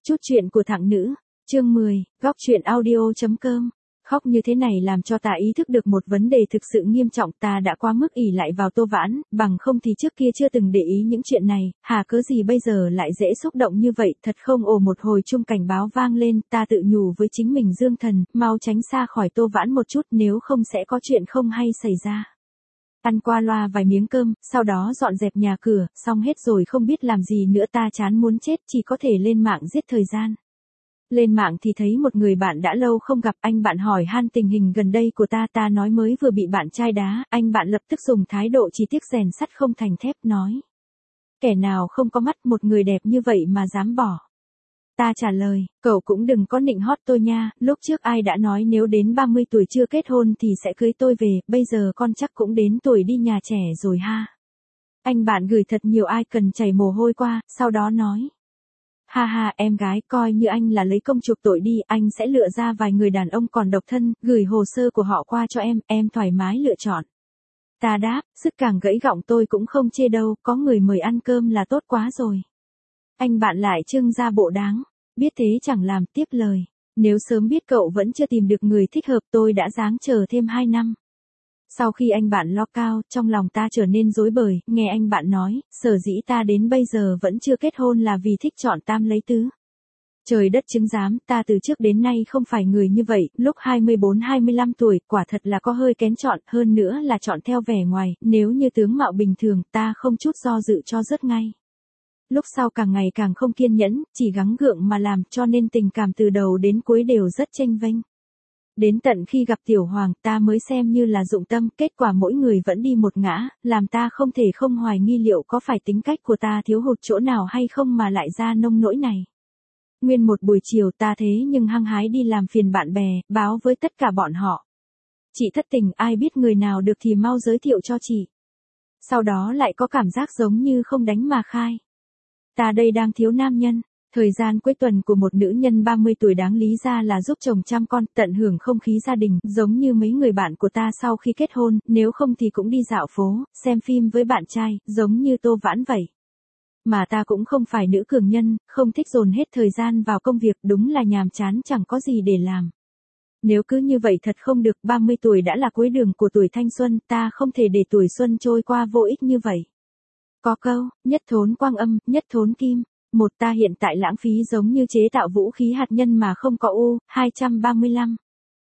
Chút chuyện của thằng nữ, chương 10, góc chuyện audio.com. Khóc như thế này làm cho ta ý thức được một vấn đề thực sự nghiêm trọng, ta đã quá mức ỷ lại vào Tô Vãn, bằng không thì trước kia chưa từng để ý những chuyện này, hà cớ gì bây giờ lại dễ xúc động như vậy, thật không. Ồ, một hồi chuông cảnh báo vang lên, ta tự nhủ với chính mình, Dương Thần, mau tránh xa khỏi Tô Vãn một chút, nếu không sẽ có chuyện không hay xảy ra. Ăn qua loa vài miếng cơm, sau đó dọn dẹp nhà cửa, xong hết rồi không biết làm gì nữa, ta chán muốn chết, chỉ có thể lên mạng giết thời gian. Lên mạng thì thấy một người bạn đã lâu không gặp, anh bạn hỏi han tình hình gần đây của ta nói mới vừa bị bạn trai đá, anh bạn lập tức dùng thái độ chỉ tiếc rèn sắt không thành thép, nói. Kẻ nào không có mắt, một người đẹp như vậy mà dám bỏ. Ta trả lời, cậu cũng đừng có nịnh hót tôi nha, lúc trước ai đã nói nếu đến 30 tuổi chưa kết hôn thì sẽ cưới tôi về, bây giờ con chắc cũng đến tuổi đi nhà trẻ rồi ha. Anh bạn gửi thật nhiều ai cần chảy mồ hôi qua, sau đó nói. Ha ha, em gái, coi như anh là lấy công chuộc tội đi, anh sẽ lựa ra vài người đàn ông còn độc thân, gửi hồ sơ của họ qua cho em thoải mái lựa chọn. Ta đáp, sức càng gãy gọng tôi cũng không chê đâu, có người mời ăn cơm là tốt quá rồi. Anh bạn lại trưng ra bộ đáng, biết thế chẳng làm, tiếp lời. Nếu sớm biết cậu vẫn chưa tìm được người thích hợp tôi đã ráng chờ thêm 2 năm. Sau khi anh bạn lo cao, trong lòng ta trở nên rối bời, nghe anh bạn nói, sở dĩ ta đến bây giờ vẫn chưa kết hôn là vì thích chọn tam lấy tứ. Trời đất chứng giám, ta từ trước đến nay không phải người như vậy, lúc 24-25 tuổi, quả thật là có hơi kén chọn, hơn nữa là chọn theo vẻ ngoài, nếu như tướng mạo bình thường, ta không chút do dự cho rớt ngay. Lúc sau càng ngày càng không kiên nhẫn, chỉ gắng gượng mà làm, cho nên tình cảm từ đầu đến cuối đều rất chênh vênh. Đến tận khi gặp Tiểu Hoàng, ta mới xem như là dụng tâm, kết quả mỗi người vẫn đi một ngã, làm ta không thể không hoài nghi liệu có phải tính cách của ta thiếu hụt chỗ nào hay không mà lại ra nông nỗi này. Nguyên một buổi chiều ta thế nhưng hăng hái đi làm phiền bạn bè, báo với tất cả bọn họ. Chị thất tình, ai biết người nào được thì mau giới thiệu cho chị. Sau đó lại có cảm giác giống như không đánh mà khai. Ta đây đang thiếu nam nhân. Thời gian cuối tuần của một nữ nhân 30 tuổi đáng lý ra là giúp chồng chăm con, tận hưởng không khí gia đình, giống như mấy người bạn của ta sau khi kết hôn, nếu không thì cũng đi dạo phố, xem phim với bạn trai, giống như Tô Vãn vậy. Mà ta cũng không phải nữ cường nhân, không thích dồn hết thời gian vào công việc, đúng là nhàm chán chẳng có gì để làm. Nếu cứ như vậy thật không được, 30 tuổi đã là cuối đường của tuổi thanh xuân, ta không thể để tuổi xuân trôi qua vô ích như vậy. Có câu, nhất thốn quang âm, nhất thốn kim. Một, ta hiện tại lãng phí giống như chế tạo vũ khí hạt nhân mà không có U-235.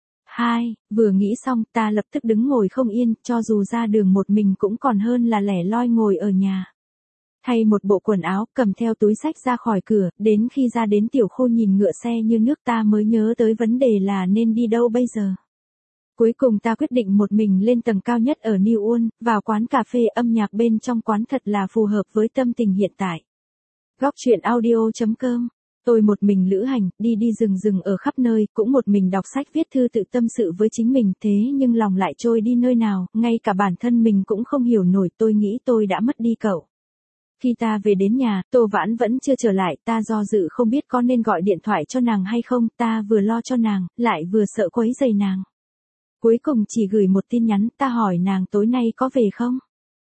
2, vừa nghĩ xong, ta lập tức đứng ngồi không yên, cho dù ra đường một mình cũng còn hơn là lẻ loi ngồi ở nhà. Thay một bộ quần áo, cầm theo túi xách ra khỏi cửa, đến khi ra đến tiểu khu nhìn ngựa xe như nước ta mới nhớ tới vấn đề là nên đi đâu bây giờ. Cuối cùng ta quyết định một mình lên tầng cao nhất ở New Ulm, vào quán cà phê, âm nhạc bên trong quán thật là phù hợp với tâm tình hiện tại. Góc chuyện audio.com. Tôi một mình lữ hành, đi rừng ở khắp nơi, cũng một mình đọc sách viết thư tự tâm sự với chính mình, thế nhưng lòng lại trôi đi nơi nào, ngay cả bản thân mình cũng không hiểu nổi, tôi nghĩ tôi đã mất đi cậu. Khi ta về đến nhà, Tô Vãn vẫn chưa trở lại, ta do dự không biết có nên gọi điện thoại cho nàng hay không, ta vừa lo cho nàng, lại vừa sợ quấy rầy nàng. Cuối cùng chỉ gửi một tin nhắn, ta hỏi nàng tối nay có về không?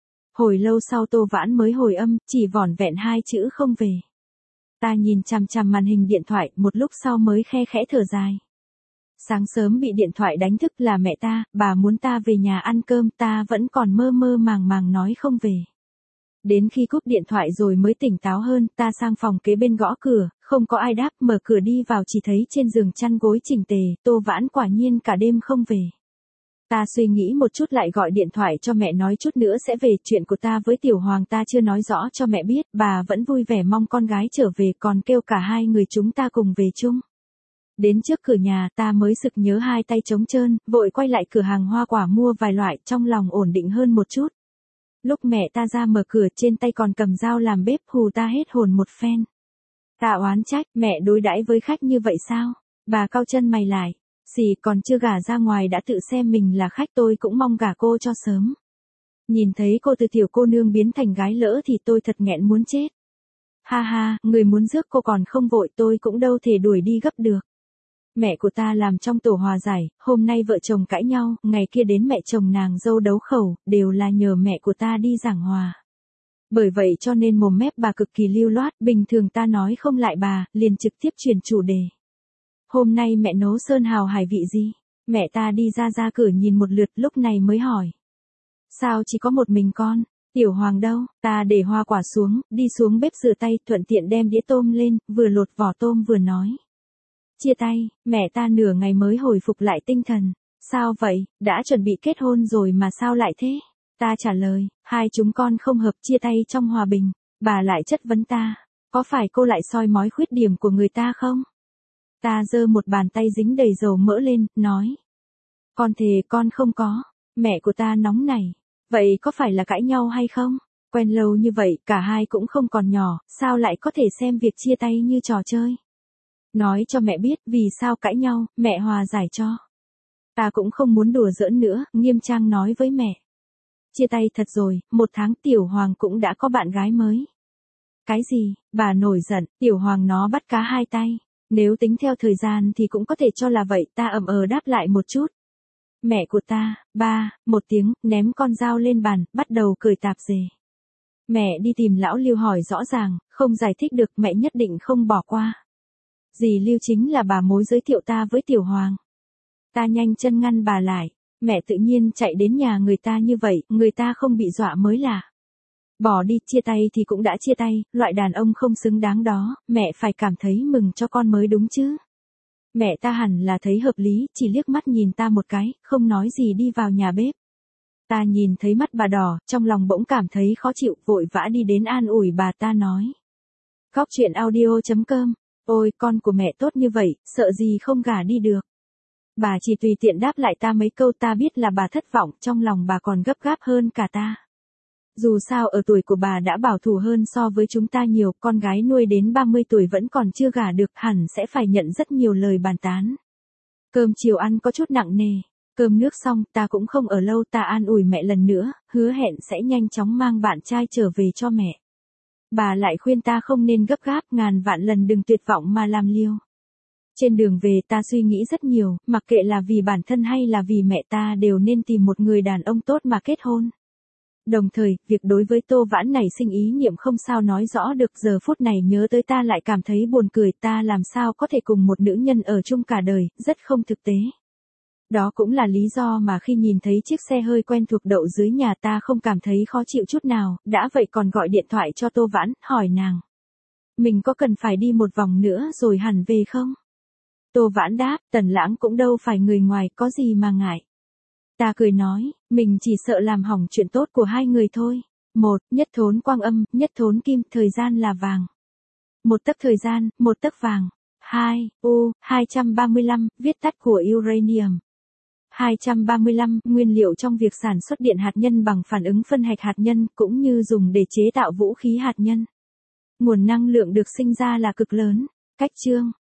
Hồi lâu sau Tô Vãn mới hồi âm, chỉ vỏn vẹn 2 chữ không về. Ta nhìn chằm chằm màn hình điện thoại, một lúc sau mới khe khẽ thở dài. Sáng sớm bị điện thoại đánh thức là mẹ ta, bà muốn ta về nhà ăn cơm, ta vẫn còn mơ mơ màng nói không về. Đến khi cúp điện thoại rồi mới tỉnh táo hơn, ta sang phòng kế bên gõ cửa, không có ai đáp, mở cửa đi vào chỉ thấy trên giường chăn gối chỉnh tề, Tô Vãn quả nhiên cả đêm không về. Ta suy nghĩ một chút lại gọi điện thoại cho mẹ nói chút nữa sẽ về, chuyện của ta với Tiểu Hoàng ta chưa nói rõ cho mẹ biết, bà vẫn vui vẻ mong con gái trở về, còn kêu cả hai người chúng ta cùng về chung. Đến trước cửa nhà ta mới sực nhớ hai tay trống trơn, vội quay lại cửa hàng hoa quả mua vài loại, trong lòng ổn định hơn một chút. Lúc mẹ ta ra mở cửa, trên tay còn cầm dao làm bếp, hù ta hết hồn một phen. Ta oán trách, mẹ đối đãi với khách như vậy sao? Bà cau chân mày lại. Gì còn chưa gả ra ngoài đã tự xem mình là khách, tôi cũng mong gả cô cho sớm. Nhìn thấy cô từ tiểu cô nương biến thành gái lỡ thì tôi thật nghẹn muốn chết. Ha ha, người muốn rước cô còn không vội, tôi cũng đâu thể đuổi đi gấp được. Mẹ của ta làm trong tổ hòa giải, hôm nay vợ chồng cãi nhau, ngày kia đến mẹ chồng nàng dâu đấu khẩu, đều là nhờ mẹ của ta đi giảng hòa. Bởi vậy cho nên mồm mép bà cực kỳ lưu loát, bình thường ta nói không lại bà, liền trực tiếp chuyển chủ đề. Hôm nay mẹ nấu sơn hào hải vị gì? Mẹ ta đi ra cửa nhìn một lượt lúc này mới hỏi. Sao chỉ có một mình con? Tiểu Hoàng đâu? Ta để hoa quả xuống, đi xuống bếp rửa tay, thuận tiện đem đĩa tôm lên, vừa lột vỏ tôm vừa nói. Chia tay, mẹ ta nửa ngày mới hồi phục lại tinh thần. Sao vậy, đã chuẩn bị kết hôn rồi mà sao lại thế? Ta trả lời, hai chúng con không hợp, chia tay trong hòa bình. Bà lại chất vấn ta, có phải cô lại soi mói khuyết điểm của người ta không? Ta giơ một bàn tay dính đầy dầu mỡ lên, nói. Con thề con không có. Mẹ của ta nóng nảy. Vậy có phải là cãi nhau hay không? Quen lâu như vậy, cả hai cũng không còn nhỏ, sao lại có thể xem việc chia tay như trò chơi? Nói cho mẹ biết vì sao cãi nhau, mẹ hòa giải cho. Ta cũng không muốn đùa giỡn nữa, nghiêm trang nói với mẹ. Chia tay thật rồi, 1 tháng Tiểu Hoàng cũng đã có bạn gái mới. Cái gì? Bà nổi giận, Tiểu Hoàng nó bắt cá hai tay. Nếu tính theo thời gian thì cũng có thể cho là vậy, ta đáp lại một chút. Mẹ của ta, ba, một tiếng, ném con dao lên bàn, bắt đầu cởi tạp dề. Mẹ đi tìm lão Lưu hỏi rõ ràng, không giải thích được, mẹ nhất định không bỏ qua. Dì Lưu chính là bà mối giới thiệu ta với Tiểu Hoàng. Ta nhanh chân ngăn bà lại, mẹ tự nhiên chạy đến nhà người ta như vậy, người ta không bị dọa mới lạ. Bỏ đi, chia tay thì cũng đã chia tay, loại đàn ông không xứng đáng đó, mẹ phải cảm thấy mừng cho con mới đúng chứ. Mẹ ta hẳn là thấy hợp lý, chỉ liếc mắt nhìn ta một cái, không nói gì đi vào nhà bếp. Ta nhìn thấy mắt bà đỏ, trong lòng bỗng cảm thấy khó chịu, vội vã đi đến an ủi bà, ta nói. Góc chuyện audio.com, ôi con của mẹ tốt như vậy, sợ gì không gả đi được. Bà chỉ tùy tiện đáp lại ta mấy câu, ta biết là bà thất vọng, trong lòng bà còn gấp gáp hơn cả ta. Dù sao ở tuổi của bà đã bảo thủ hơn so với chúng ta nhiều, con gái nuôi đến 30 tuổi vẫn còn chưa gả được, hẳn sẽ phải nhận rất nhiều lời bàn tán. Cơm chiều ăn có chút nặng nề, cơm nước xong ta cũng không ở lâu, ta an ủi mẹ lần nữa, hứa hẹn sẽ nhanh chóng mang bạn trai trở về cho mẹ. Bà lại khuyên ta không nên gấp gáp, ngàn vạn lần đừng tuyệt vọng mà làm liều. Trên đường về ta suy nghĩ rất nhiều, mặc kệ là vì bản thân hay là vì mẹ ta đều nên tìm một người đàn ông tốt mà kết hôn. Đồng thời, việc đối với Tô Vãn này sinh ý niệm không sao nói rõ được, giờ phút này nhớ tới ta lại cảm thấy buồn cười, ta làm sao có thể cùng một nữ nhân ở chung cả đời, rất không thực tế. Đó cũng là lý do mà khi nhìn thấy chiếc xe hơi quen thuộc đậu dưới nhà ta không cảm thấy khó chịu chút nào, đã vậy còn gọi điện thoại cho Tô Vãn, hỏi nàng. Mình có cần phải đi một vòng nữa rồi hẳn về không? Tô Vãn đáp, Tần Lãng cũng đâu phải người ngoài, có gì mà ngại. Ta cười nói, mình chỉ sợ làm hỏng chuyện tốt của hai người thôi. 1. Nhất thốn quang âm, nhất thốn kim, thời gian là vàng. 1 tấc thời gian, 1 tấc vàng. 2. U-235, viết tắt của uranium. 235, nguyên liệu trong việc sản xuất điện hạt nhân bằng phản ứng phân hạch hạt nhân, cũng như dùng để chế tạo vũ khí hạt nhân. Nguồn năng lượng được sinh ra là cực lớn. Cách chương